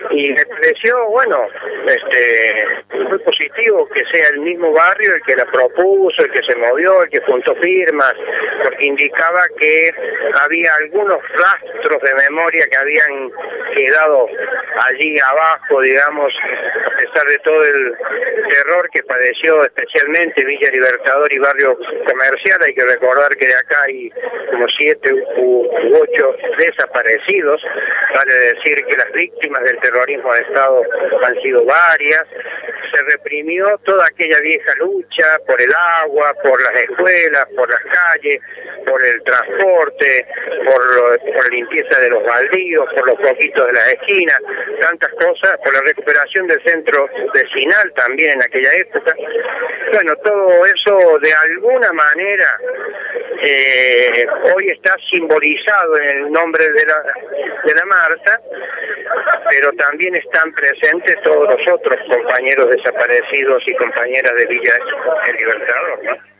Y me pareció, bueno, muy positivo que sea el mismo barrio el que la propuso, el que se movió, el que juntó firmas, porque indicaba que había algunos rastros de memoria que habían quedado allí abajo, digamos, a pesar de todo el terror que padeció especialmente Villa Libertador y barrio comercial. Hay que recordar que de acá hay como 7 u 8 desaparecidos, vale decir que las víctimas del terrorismo de Estado han sido varias. Se reprimió toda aquella vieja lucha por el agua, por las escuelas, por las calles, por el transporte, por la limpieza de los baldíos, por los poquitos de las esquinas, tantas cosas, por la recuperación del centro vecinal también en aquella época. Bueno, todo eso de alguna manera hoy está simbolizado en el nombre de la marcha, pero también están presentes todos los otros compañeros desaparecidos y compañeras de Villa El Libertador, ¿no?